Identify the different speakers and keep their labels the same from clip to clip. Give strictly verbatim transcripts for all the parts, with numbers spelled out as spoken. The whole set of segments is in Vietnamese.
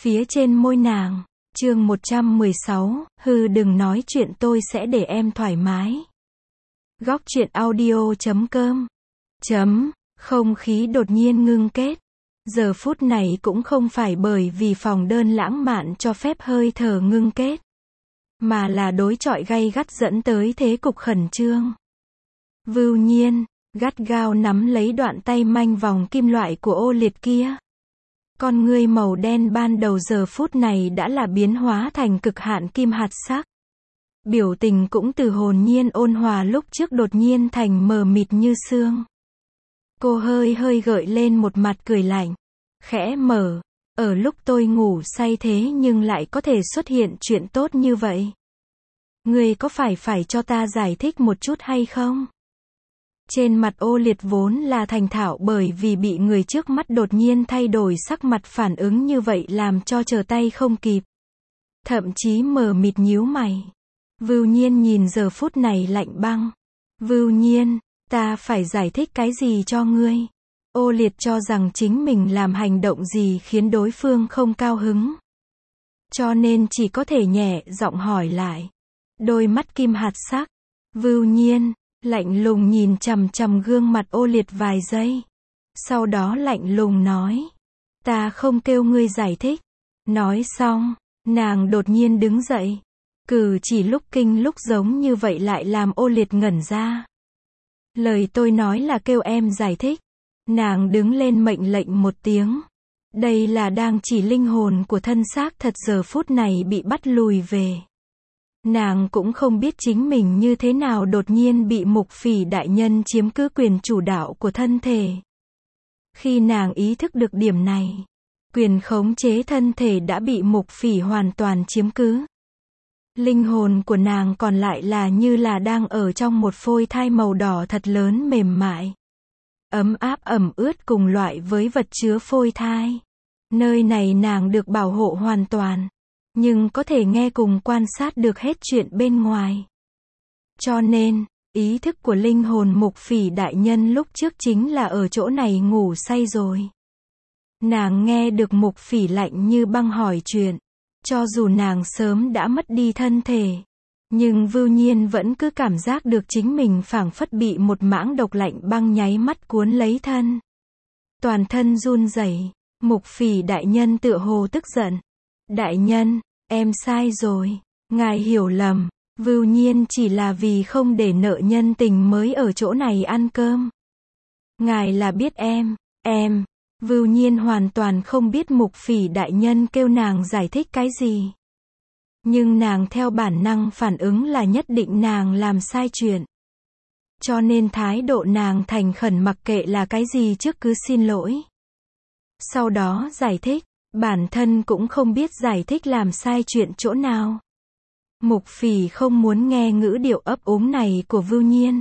Speaker 1: phía trên môi nàng. Chương một trăm mười sáu, hừ đừng nói chuyện tôi sẽ để em thoải mái. Góc truyện audio chấm com. Chấm, không khí đột nhiên ngưng kết. Giờ phút này cũng không phải bởi vì phòng đơn lãng mạn cho phép hơi thở ngưng kết, mà là đối chọi gay gắt dẫn tới thế cục khẩn trương. Vưu Nhiên, gắt gao nắm lấy đoạn tay manh vòng kim loại của Ô Liệt kia. Con ngươi màu đen ban đầu giờ phút này đã là biến hóa thành cực hạn kim hạt sắc. Biểu tình cũng từ hồn nhiên ôn hòa lúc trước đột nhiên thành mờ mịt như sương. Cô hơi hơi gợi lên một mặt cười lạnh, khẽ mở, ở lúc tôi ngủ say thế nhưng lại có thể xuất hiện chuyện tốt như vậy. Ngươi có phải phải cho ta giải thích một chút hay không? Trên mặt Ô Liệt vốn là thành thạo bởi vì bị người trước mắt đột nhiên thay đổi sắc mặt phản ứng như vậy làm cho trở tay không kịp. Thậm chí mờ mịt nhíu mày. Vưu Nhiên nhìn giờ phút này lạnh băng. Vưu Nhiên, ta phải giải thích cái gì cho ngươi? Ô Liệt cho rằng chính mình làm hành động gì khiến đối phương không cao hứng, cho nên chỉ có thể nhẹ giọng hỏi lại. Đôi mắt kim hạt sắc. Vưu Nhiên lạnh lùng nhìn chằm chằm gương mặt Ô Liệt vài giây. Sau đó lạnh lùng nói. Ta không kêu ngươi giải thích. Nói xong, nàng đột nhiên đứng dậy. Cử chỉ lúc kinh lúc giống như vậy lại làm Ô Liệt ngẩn ra. Lời tôi nói là kêu em giải thích. Nàng đứng lên mệnh lệnh một tiếng. Đây là đang chỉ linh hồn của thân xác thật giờ phút này bị bắt lùi về. Nàng cũng không biết chính mình như thế nào đột nhiên bị Mục Phỉ đại nhân chiếm cứ quyền chủ đạo của thân thể. Khi nàng ý thức được điểm này, quyền khống chế thân thể đã bị Mục Phỉ hoàn toàn chiếm cứ. Linh hồn của nàng còn lại là như là đang ở trong một phôi thai màu đỏ thật lớn mềm mại. Ấm áp ẩm ướt cùng loại với vật chứa phôi thai. Nơi này nàng được bảo hộ hoàn toàn, nhưng có thể nghe cùng quan sát được hết chuyện bên ngoài. Cho nên, ý thức của linh hồn Mục Phỉ đại nhân lúc trước chính là ở chỗ này ngủ say rồi. Nàng nghe được Mục Phỉ lạnh như băng hỏi chuyện. Cho dù nàng sớm đã mất đi thân thể, nhưng Vưu Nhiên vẫn cứ cảm giác được chính mình phảng phất bị một mãng độc lạnh băng nháy mắt cuốn lấy thân. Toàn thân run rẩy. Mục Phỉ đại nhân tựa hồ tức giận. Đại nhân, em sai rồi. Ngài hiểu lầm. Vưu Nhiên chỉ là vì không để nợ nhân tình mới ở chỗ này ăn cơm. Ngài là biết em, em. Vưu Nhiên hoàn toàn không biết Mục Phỉ đại nhân kêu nàng giải thích cái gì. Nhưng nàng theo bản năng phản ứng là nhất định nàng làm sai chuyện. Cho nên thái độ nàng thành khẩn mặc kệ là cái gì trước cứ xin lỗi. Sau đó giải thích, bản thân cũng không biết giải thích làm sai chuyện chỗ nào. Mục Phỉ không muốn nghe ngữ điệu ấp úng này của Vưu Nhiên.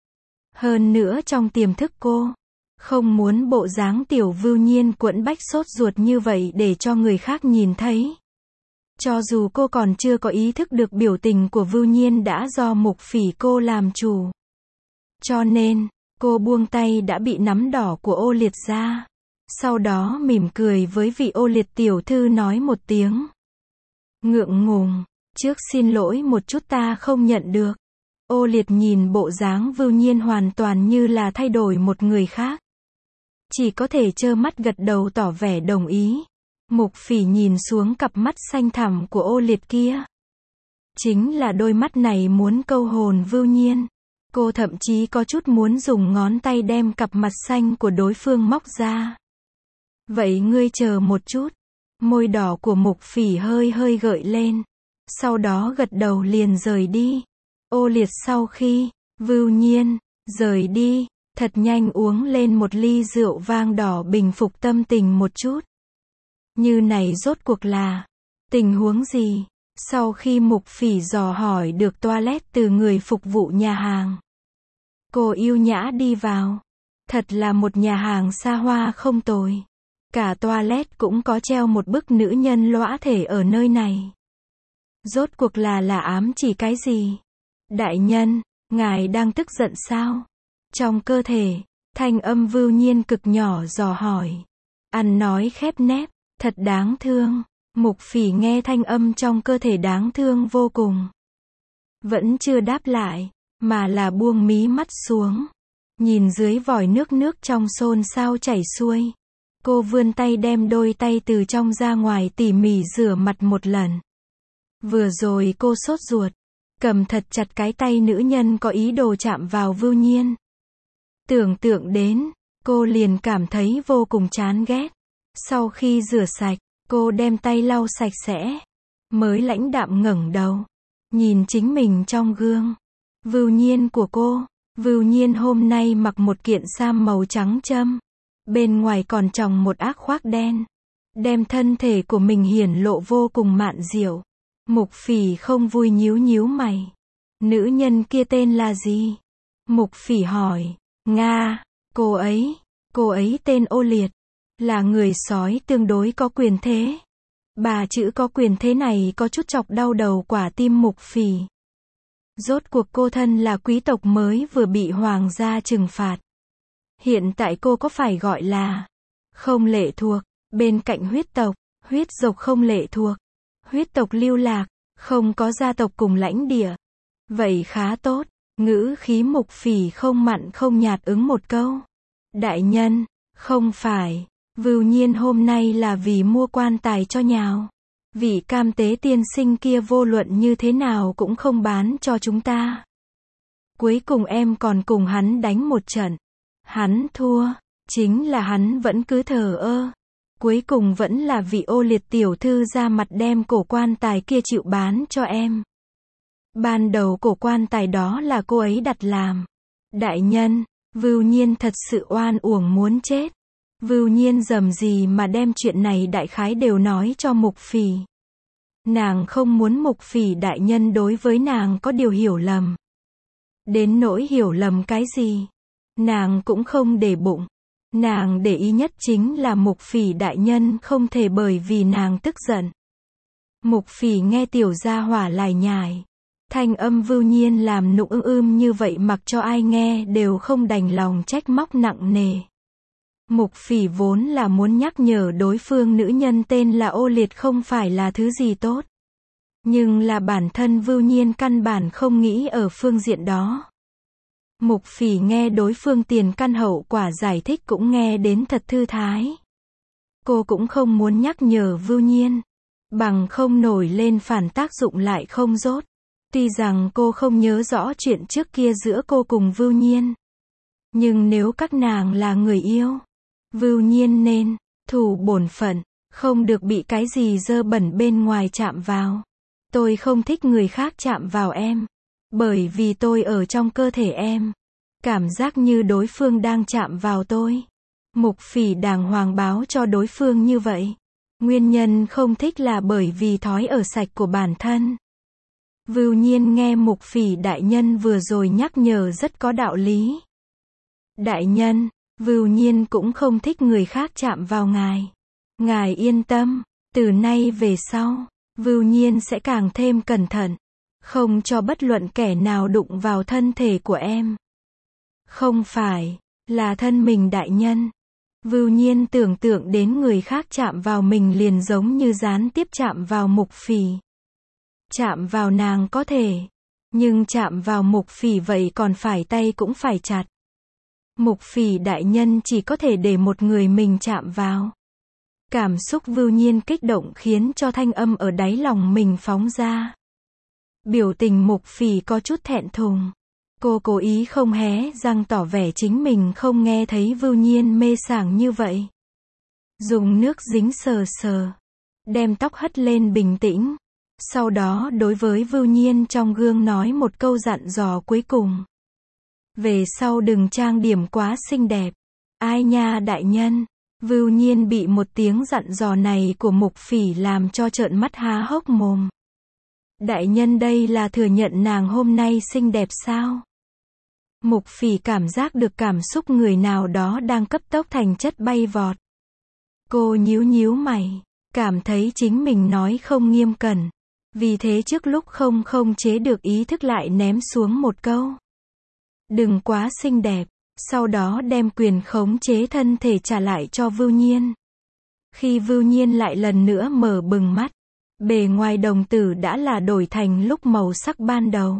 Speaker 1: Hơn nữa trong tiềm thức cô không muốn bộ dáng tiểu Vưu Nhiên quẫn bách sốt ruột như vậy để cho người khác nhìn thấy. Cho dù cô còn chưa có ý thức được biểu tình của Vưu Nhiên đã do Mục Phỉ cô làm chủ. Cho nên, cô buông tay đã bị nắm đỏ của Ô Liệt ra. Sau đó mỉm cười với vị Ô Liệt tiểu thư nói một tiếng. Ngượng ngùng, trước xin lỗi một chút ta không nhận được. Ô Liệt nhìn bộ dáng Vưu Nhiên hoàn toàn như là thay đổi một người khác. Chỉ có thể trơ mắt gật đầu tỏ vẻ đồng ý. Mục Phỉ nhìn xuống cặp mắt xanh thẳm của Ô Liệt kia. Chính là đôi mắt này muốn câu hồn Vưu Nhiên. Cô thậm chí có chút muốn dùng ngón tay đem cặp mặt xanh của đối phương móc ra. Vậy ngươi chờ một chút. Môi đỏ của Mục Phỉ hơi hơi gợi lên. Sau đó gật đầu liền rời đi. Ô Liệt sau khi Vưu Nhiên rời đi, thật nhanh uống lên một ly rượu vang đỏ bình phục tâm tình một chút. Như này rốt cuộc là tình huống gì? Sau khi Mục Phỉ dò hỏi được toilet từ người phục vụ nhà hàng, cô yêu nhã đi vào. Thật là một nhà hàng xa hoa không tồi. Cả toilet cũng có treo một bức nữ nhân lõa thể ở nơi này. Rốt cuộc là là ám chỉ cái gì? Đại nhân, ngài đang tức giận sao? Trong cơ thể, thanh âm Vưu Nhiên cực nhỏ dò hỏi. Ăn nói khép nép, thật đáng thương. Mục Phỉ nghe thanh âm trong cơ thể đáng thương vô cùng. Vẫn chưa đáp lại, mà là buông mí mắt xuống. Nhìn dưới vòi nước nước trong xôn xao chảy xuôi. Cô vươn tay đem đôi tay từ trong ra ngoài tỉ mỉ rửa mặt một lần. Vừa rồi cô sốt ruột, cầm thật chặt cái tay nữ nhân có ý đồ chạm vào Vưu Nhiên. Tưởng tượng đến, cô liền cảm thấy vô cùng chán ghét. Sau khi rửa sạch, cô đem tay lau sạch sẽ, mới lãnh đạm ngẩng đầu, nhìn chính mình trong gương. Vưu Nhiên của cô, Vưu Nhiên hôm nay mặc một kiện sam màu trắng châm, bên ngoài còn tròng một áo khoác đen, đem thân thể của mình hiển lộ vô cùng mạn diệu. Mục Phỉ không vui nhíu nhíu mày. Nữ nhân kia tên là gì? Mục Phỉ hỏi. Nga, cô ấy, cô ấy tên Ô Liệt, là người sói tương đối có quyền thế. Bà chữ có quyền thế này có chút chọc đau đầu quả tim Mục Phỉ. Rốt cuộc cô thân là quý tộc mới vừa bị hoàng gia trừng phạt. Hiện tại cô có phải gọi là không lệ thuộc, bên cạnh huyết tộc, huyết tộc không lệ thuộc, huyết tộc lưu lạc, không có gia tộc cùng lãnh địa. Vậy khá tốt, ngữ khí Mục Phỉ không mặn không nhạt ứng một câu. Đại nhân, không phải, Vưu Nhiên hôm nay là vì mua quan tài cho nhào. Vị cam tế tiên sinh kia vô luận như thế nào cũng không bán cho chúng ta. Cuối cùng em còn cùng hắn đánh một trận. Hắn thua, chính là hắn vẫn cứ thờ ơ. Cuối cùng vẫn là vị Ô Liệt tiểu thư ra mặt đem cổ quan tài kia chịu bán cho em. Ban đầu cổ quan tài đó là cô ấy đặt làm. Đại nhân, Vưu Nhiên thật sự oan uổng muốn chết. Vưu Nhiên dầm gì mà đem chuyện này đại khái đều nói cho Mục Phỉ. Nàng không muốn Mục Phỉ đại nhân đối với nàng có điều hiểu lầm. Đến nỗi hiểu lầm cái gì, nàng cũng không để bụng. Nàng để ý nhất chính là Mục Phỉ đại nhân không thể bởi vì nàng tức giận. Mục Phỉ nghe tiểu gia hỏa lải nhải. Thanh âm Vưu Nhiên làm nụng ưm ưm như vậy mặc cho ai nghe đều không đành lòng trách móc nặng nề. Mục Phỉ vốn là muốn nhắc nhở đối phương nữ nhân tên là Ô Liệt không phải là thứ gì tốt. Nhưng là bản thân Vưu Nhiên căn bản không nghĩ ở phương diện đó. Mục Phỉ nghe đối phương tiền căn hậu quả giải thích cũng nghe đến thật thư thái. Cô cũng không muốn nhắc nhở Vưu Nhiên, bằng không nổi lên phản tác dụng lại không rốt. Tuy rằng cô không nhớ rõ chuyện trước kia giữa cô cùng Vưu Nhiên. Nhưng nếu các nàng là người yêu, Vưu Nhiên nên thủ bổn phận, không được bị cái gì dơ bẩn bên ngoài chạm vào. Tôi không thích người khác chạm vào em, bởi vì tôi ở trong cơ thể em. Cảm giác như đối phương đang chạm vào tôi. Mục Phỉ đàng hoàng báo cho đối phương như vậy. Nguyên nhân không thích là bởi vì thói ở sạch của bản thân. Vưu Nhiên nghe Mục Phỉ đại nhân vừa rồi nhắc nhở rất có đạo lý. Đại nhân, Vưu Nhiên cũng không thích người khác chạm vào ngài. Ngài yên tâm, từ nay về sau, Vưu Nhiên sẽ càng thêm cẩn thận, không cho bất luận kẻ nào đụng vào thân thể của em. Không phải, là thân mình đại nhân. Vưu Nhiên tưởng tượng đến người khác chạm vào mình liền giống như gián tiếp chạm vào Mục Phỉ. Chạm vào nàng có thể, nhưng chạm vào Mục Phỉ vậy còn phải tay cũng phải chặt. Mục Phỉ đại nhân chỉ có thể để một người mình chạm vào. Cảm xúc Vưu Nhiên kích động khiến cho thanh âm ở đáy lòng mình phóng ra. Biểu tình Mục Phỉ có chút thẹn thùng. Cô cố ý không hé răng tỏ vẻ chính mình không nghe thấy Vưu Nhiên mê sảng như vậy. Dùng nước dính sờ sờ, đem tóc hất lên bình tĩnh. Sau đó đối với Vưu Nhiên trong gương nói một câu dặn dò cuối cùng. Về sau đừng trang điểm quá xinh đẹp. Ai nha đại nhân. Vưu Nhiên bị một tiếng dặn dò này của Mục Phỉ làm cho trợn mắt há hốc mồm. Đại nhân đây là thừa nhận nàng hôm nay xinh đẹp sao? Mục Phỉ cảm giác được cảm xúc người nào đó đang cấp tốc thành chất bay vọt. Cô nhíu nhíu mày, cảm thấy chính mình nói không nghiêm cẩn. Vì thế trước lúc không không chế được ý thức lại ném xuống một câu. Đừng quá xinh đẹp, sau đó đem quyền khống chế thân thể trả lại cho Vưu Nhiên. Khi Vưu Nhiên lại lần nữa mở bừng mắt, bề ngoài đồng tử đã là đổi thành lúc màu sắc ban đầu.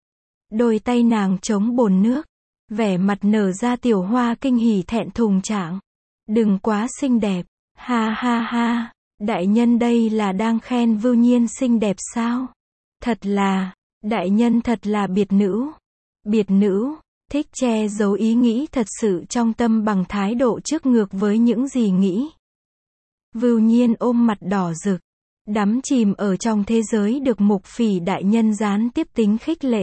Speaker 1: Đôi tay nàng chống bồn nước, vẻ mặt nở ra tiểu hoa kinh hỉ thẹn thùng trạng. Đừng quá xinh đẹp, ha ha ha, đại nhân đây là đang khen Vưu Nhiên xinh đẹp sao? Thật là, đại nhân thật là biệt nữ. Biệt nữ, thích che giấu ý nghĩ thật sự trong tâm bằng thái độ trước ngược với những gì nghĩ. Vưu Nhiên ôm mặt đỏ rực, đắm chìm ở trong thế giới được Mục Phỉ đại nhân gián tiếp tính khích lệ.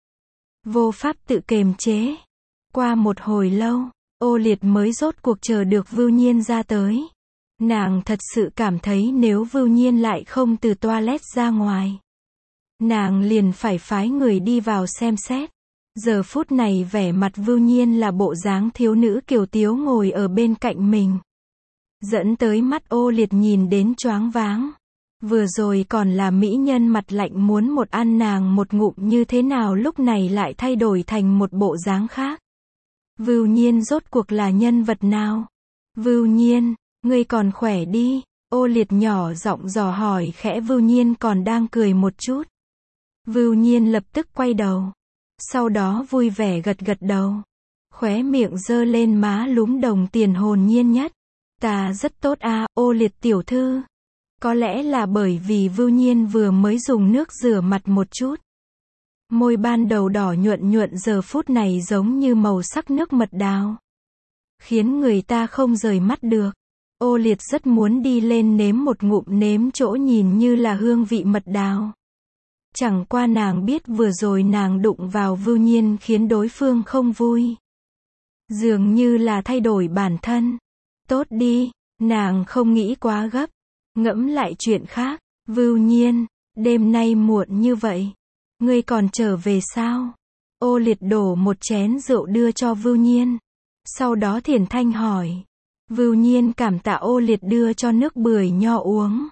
Speaker 1: Vô pháp tự kiềm chế. Qua một hồi lâu, Ô Liệt mới rốt cuộc chờ được Vưu Nhiên ra tới. Nàng thật sự cảm thấy nếu Vưu Nhiên lại không từ toilet ra ngoài, nàng liền phải phái người đi vào xem xét. Giờ phút này vẻ mặt Vưu Nhiên là bộ dáng thiếu nữ kiều tiếu ngồi ở bên cạnh mình, dẫn tới mắt Ô Liệt nhìn đến choáng váng. Vừa rồi còn là mỹ nhân mặt lạnh muốn một ăn nàng một ngụm như thế nào lúc này lại thay đổi thành một bộ dáng khác. Vưu Nhiên rốt cuộc là nhân vật nào? Vưu Nhiên, ngươi còn khỏe đi? Ô Liệt nhỏ giọng dò hỏi khẽ. Vưu Nhiên còn đang cười một chút. Vưu Nhiên lập tức quay đầu, sau đó vui vẻ gật gật đầu, khóe miệng giơ lên má lúm đồng tiền hồn nhiên nhất. Ta rất tốt à, Ô Liệt tiểu thư. Có lẽ là bởi vì Vưu Nhiên vừa mới dùng nước rửa mặt một chút. Môi ban đầu đỏ nhuận nhuận giờ phút này giống như màu sắc nước mật đào, khiến người ta không rời mắt được. Ô Liệt rất muốn đi lên nếm một ngụm nếm chỗ nhìn như là hương vị mật đào. Chẳng qua nàng biết vừa rồi nàng đụng vào Vưu Nhiên khiến đối phương không vui. Dường như là thay đổi bản thân. Tốt đi, nàng không nghĩ quá gấp. Ngẫm lại chuyện khác. Vưu Nhiên, đêm nay muộn như vậy, ngươi còn trở về sao? Ô Liệt đổ một chén rượu đưa cho Vưu Nhiên, sau đó thiển thanh hỏi. Vưu Nhiên cảm tạ Ô Liệt đưa cho nước bưởi nho uống,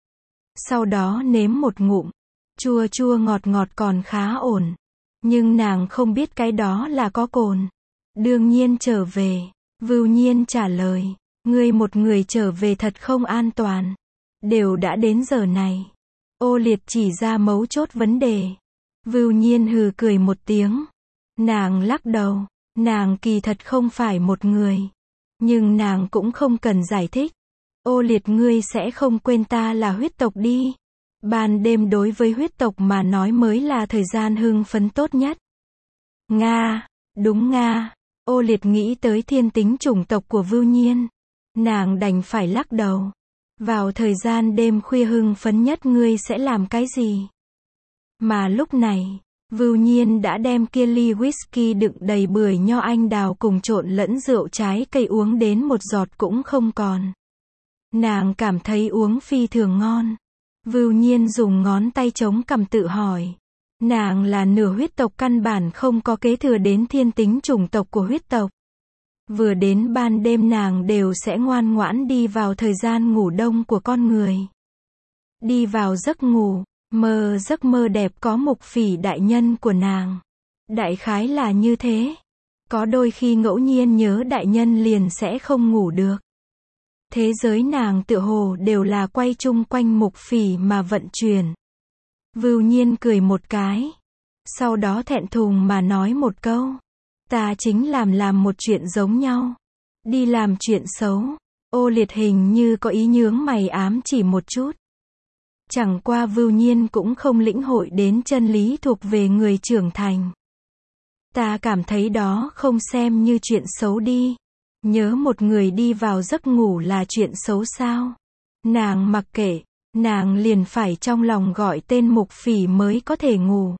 Speaker 1: sau đó nếm một ngụm, chua chua ngọt ngọt còn khá ổn, nhưng nàng không biết cái đó là có cồn. Đương nhiên trở về, Vưu Nhiên trả lời, ngươi một người trở về thật không an toàn. Đều đã đến giờ này. Ô Liệt chỉ ra mấu chốt vấn đề. Vưu Nhiên hừ cười một tiếng. Nàng lắc đầu. Nàng kỳ thật không phải một người. Nhưng nàng cũng không cần giải thích. Ô Liệt ngươi sẽ không quên ta là huyết tộc đi. Ban đêm đối với huyết tộc mà nói mới là thời gian hưng phấn tốt nhất. Nga, đúng Nga. Ô Liệt nghĩ tới thiên tính chủng tộc của Vưu Nhiên. Nàng đành phải lắc đầu. Vào thời gian đêm khuya hưng phấn nhất ngươi sẽ làm cái gì? Mà lúc này, Vưu Nhiên đã đem kia ly whisky đựng đầy bưởi nho anh đào cùng trộn lẫn rượu trái cây uống đến một giọt cũng không còn. Nàng cảm thấy uống phi thường ngon. Vưu Nhiên dùng ngón tay chống cằm tự hỏi. Nàng là nửa huyết tộc căn bản không có kế thừa đến thiên tính chủng tộc của huyết tộc. Vừa đến ban đêm nàng đều sẽ ngoan ngoãn đi vào thời gian ngủ đông của con người. Đi vào giấc ngủ, mơ giấc mơ đẹp có Mục Phỉ đại nhân của nàng. Đại khái là như thế. Có đôi khi ngẫu nhiên nhớ đại nhân liền sẽ không ngủ được. Thế giới nàng tựa hồ đều là quay chung quanh Mục Phỉ mà vận chuyển. Vưu Nhiên cười một cái. Sau đó thẹn thùng mà nói một câu. Ta chính làm làm một chuyện giống nhau. Đi làm chuyện xấu. Ô Liệt hình như có ý nhướng mày ám chỉ một chút. Chẳng qua Vưu Nhiên cũng không lĩnh hội đến chân lý thuộc về người trưởng thành. Ta cảm thấy đó không xem như chuyện xấu đi. Nhớ một người đi vào giấc ngủ là chuyện xấu sao? Nàng mặc kệ, nàng liền phải trong lòng gọi tên Mục Phỉ mới có thể ngủ.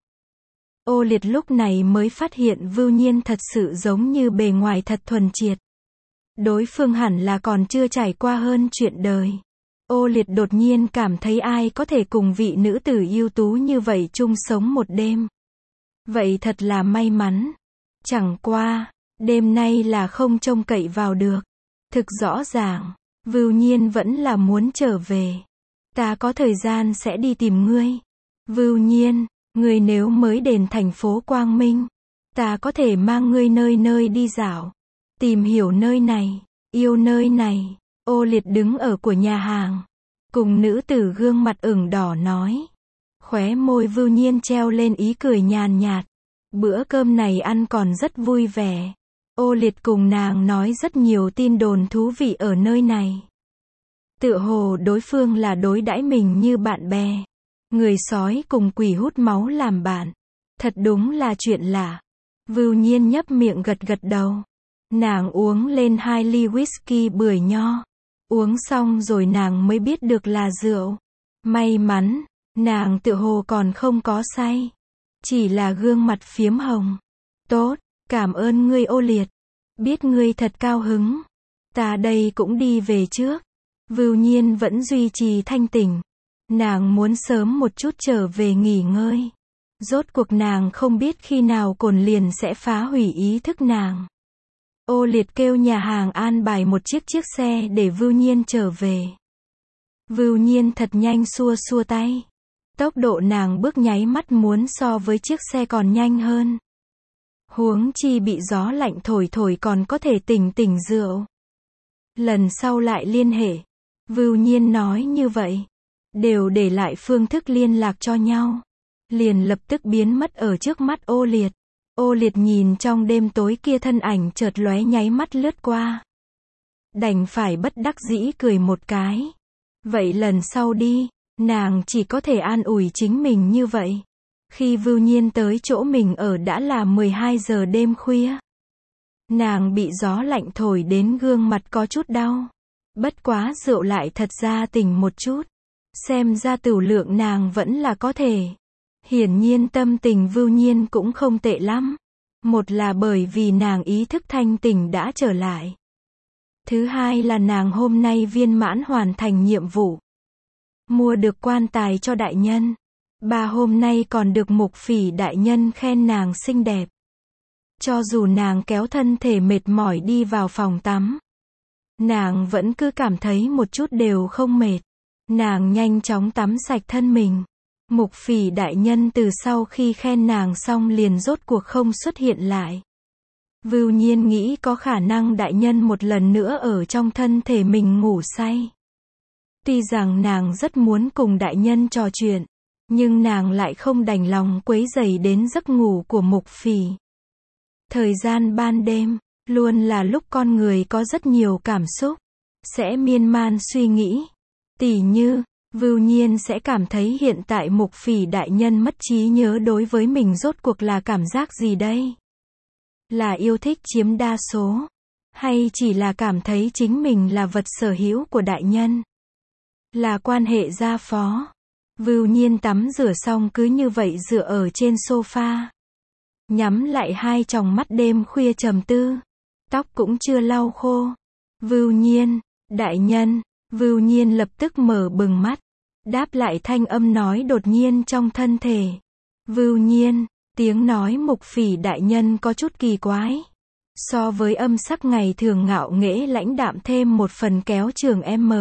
Speaker 1: Ô Liệt lúc này mới phát hiện Vưu Nhiên thật sự giống như bề ngoài thật thuần triệt. Đối phương hẳn là còn chưa trải qua hơn chuyện đời. Ô Liệt đột nhiên cảm thấy ai có thể cùng vị nữ tử ưu tú như vậy chung sống một đêm. Vậy thật là may mắn. Chẳng qua, đêm nay là không trông cậy vào được. Thực rõ ràng, Vưu Nhiên vẫn là muốn trở về. Ta có thời gian sẽ đi tìm ngươi. Vưu Nhiên, ngươi nếu mới đến thành phố Quang Minh, ta có thể mang ngươi nơi nơi đi dạo. Tìm hiểu nơi này, yêu nơi này. Ô Liệt đứng ở của nhà hàng, cùng nữ tử gương mặt ửng đỏ nói. Khóe môi Vưu Nhiên treo lên ý cười nhàn nhạt. Bữa cơm này ăn còn rất vui vẻ. Ô Liệt cùng nàng nói rất nhiều tin đồn thú vị ở nơi này. Tựa hồ đối phương là đối đãi mình như bạn bè. Người sói cùng quỷ hút máu làm bạn. Thật đúng là chuyện lạ. Vưu Nhiên nhấp miệng gật gật đầu. Nàng uống lên hai ly whisky bưởi nho. Uống xong rồi nàng mới biết được là rượu. May mắn, nàng tựa hồ còn không có say. Chỉ là gương mặt phiếm hồng. Tốt, cảm ơn ngươi Ô Liệt. Biết ngươi thật cao hứng. Ta đây cũng đi về trước. Vưu Nhiên vẫn duy trì thanh tỉnh. Nàng muốn sớm một chút trở về nghỉ ngơi. Rốt cuộc nàng không biết khi nào cồn liền sẽ phá hủy ý thức nàng. Ô Liệt kêu nhà hàng an bài một chiếc chiếc xe để Vưu Nhiên trở về. Vưu Nhiên thật nhanh xua xua tay. Tốc độ nàng bước nháy mắt muốn so với chiếc xe còn nhanh hơn. Huống chi bị gió lạnh thổi thổi còn có thể tỉnh tỉnh rượu. Lần sau lại liên hệ. Vưu Nhiên nói như vậy. Đều để lại phương thức liên lạc cho nhau. Liền lập tức biến mất ở trước mắt Ô Liệt. Ô Liệt nhìn trong đêm tối kia thân ảnh chợt lóe nháy mắt lướt qua. Đành phải bất đắc dĩ cười một cái. Vậy lần sau đi, nàng chỉ có thể an ủi chính mình như vậy. Khi Vưu Nhiên tới chỗ mình ở đã là mười hai giờ đêm khuya. Nàng bị gió lạnh thổi đến gương mặt có chút đau. Bất quá rượu lại thật ra tỉnh một chút. Xem ra tửu lượng nàng vẫn là có thể. Hiển nhiên tâm tình Vưu Nhiên cũng không tệ lắm. Một là bởi vì nàng ý thức thanh tỉnh đã trở lại. Thứ hai là nàng hôm nay viên mãn hoàn thành nhiệm vụ. Mua được quan tài cho đại nhân. Ba hôm nay còn được Mục Phỉ đại nhân khen nàng xinh đẹp. Cho dù nàng kéo thân thể mệt mỏi đi vào phòng tắm. Nàng vẫn cứ cảm thấy một chút đều không mệt. Nàng nhanh chóng tắm sạch thân mình. Mục Phỉ đại nhân từ sau khi khen nàng xong liền rốt cuộc không xuất hiện lại. Vưu Nhiên nghĩ có khả năng đại nhân một lần nữa ở trong thân thể mình ngủ say. Tuy rằng nàng rất muốn cùng đại nhân trò chuyện, nhưng nàng lại không đành lòng quấy rầy đến giấc ngủ của Mục Phỉ. Thời gian ban đêm, luôn là lúc con người có rất nhiều cảm xúc, sẽ miên man suy nghĩ. Tỉ như, Vưu Nhiên sẽ cảm thấy hiện tại Mục Phỉ đại nhân mất trí nhớ đối với mình rốt cuộc là cảm giác gì đây? Là yêu thích chiếm đa số? Hay chỉ là cảm thấy chính mình là vật sở hữu của đại nhân? Là quan hệ gia phó? Vưu Nhiên tắm rửa xong cứ như vậy dựa ở trên sofa. Nhắm lại hai tròng mắt đêm khuya trầm tư. Tóc cũng chưa lau khô. Vưu Nhiên, đại nhân. Vưu Nhiên lập tức mở bừng mắt. Đáp lại thanh âm nói đột nhiên trong thân thể. Vưu Nhiên, tiếng nói Mục Phỉ đại nhân có chút kỳ quái. So với âm sắc ngày thường ngạo nghễ lãnh đạm thêm một phần kéo trường M.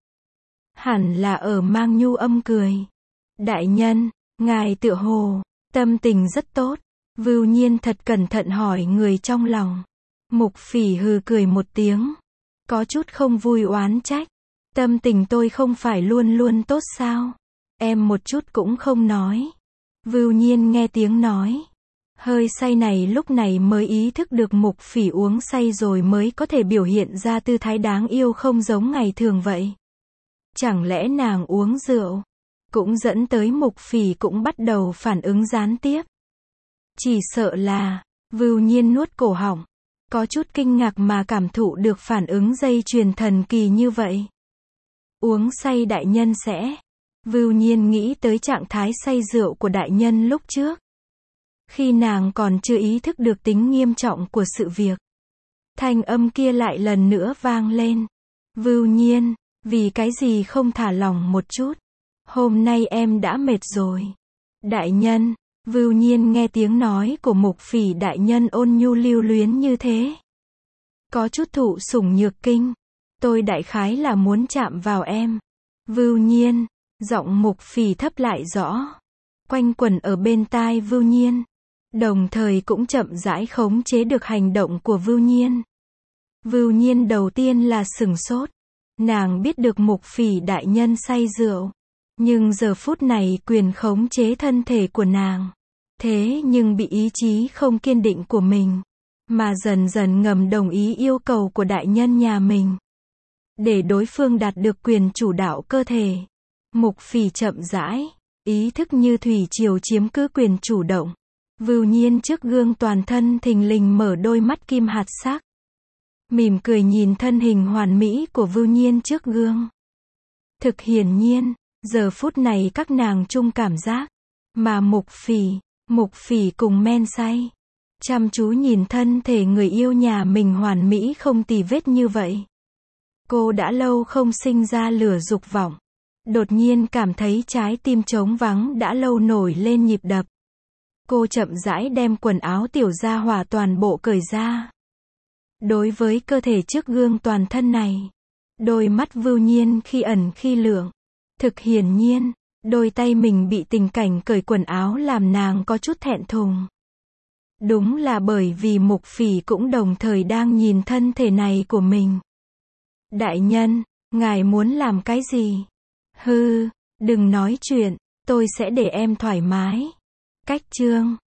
Speaker 1: Hẳn là ở mang nhu âm cười. Đại nhân, ngài tựa hồ, tâm tình rất tốt. Vưu Nhiên thật cẩn thận hỏi người trong lòng. Mục Phỉ hừ cười một tiếng. Có chút không vui oán trách. Tâm tình tôi không phải luôn luôn tốt sao? Em một chút cũng không nói. Vưu Nhiên nghe tiếng nói. Hơi say này lúc này mới ý thức được Mục Phỉ uống say rồi mới có thể biểu hiện ra tư thái đáng yêu không giống ngày thường vậy. Chẳng lẽ nàng uống rượu? Cũng dẫn tới Mục Phỉ cũng bắt đầu phản ứng gián tiếp. Chỉ sợ là, Vưu Nhiên nuốt cổ họng. Có chút kinh ngạc mà cảm thụ được phản ứng dây chuyền thần kỳ như vậy. Uống say đại nhân sẽ. Vưu Nhiên nghĩ tới trạng thái say rượu của đại nhân lúc trước. Khi nàng còn chưa ý thức được tính nghiêm trọng của sự việc. Thanh âm kia lại lần nữa vang lên. Vưu Nhiên, vì cái gì không thả lỏng một chút? Hôm nay em đã mệt rồi. Đại nhân, Vưu Nhiên nghe tiếng nói của Mục Phỉ đại nhân ôn nhu lưu luyến như thế. Có chút thụ sủng nhược kinh. Tôi đại khái là muốn chạm vào em. Vưu Nhiên, giọng Mục Phỉ thấp lại rõ. Quanh quẩn ở bên tai Vưu Nhiên. Đồng thời cũng chậm rãi khống chế được hành động của Vưu Nhiên. Vưu Nhiên đầu tiên là sửng sốt. Nàng biết được Mục Phỉ đại nhân say rượu. Nhưng giờ phút này quyền khống chế thân thể của nàng. Thế nhưng bị ý chí không kiên định của mình. Mà dần dần ngầm đồng ý yêu cầu của đại nhân nhà mình. Để đối phương đạt được quyền chủ đạo cơ thể. Mục Phỉ chậm rãi. Ý thức như thủy triều chiếm cứ quyền chủ động. Vưu Nhiên trước gương toàn thân thình lình mở đôi mắt kim hạt sắc. Mỉm cười nhìn thân hình hoàn mỹ của Vưu Nhiên trước gương. Thực hiển nhiên, giờ phút này các nàng chung cảm giác. Mà Mục Phỉ, Mục Phỉ cùng men say. Chăm chú nhìn thân thể người yêu nhà mình hoàn mỹ không tì vết như vậy. Cô đã lâu không sinh ra lửa dục vọng. Đột nhiên cảm thấy trái tim trống vắng đã lâu nổi lên nhịp đập. Cô chậm rãi đem quần áo tiểu gia hỏa toàn bộ cởi ra. Đối với cơ thể trước gương toàn thân này, đôi mắt Vưu Nhiên khi ẩn khi lượng. Thực hiển nhiên, đôi tay mình bị tình cảnh cởi quần áo làm nàng có chút thẹn thùng. Đúng là bởi vì Mục Phỉ cũng đồng thời đang nhìn thân thể này của mình. Đại nhân, ngài muốn làm cái gì? Hư, đừng nói chuyện, tôi sẽ để em thoải mái. Cách chương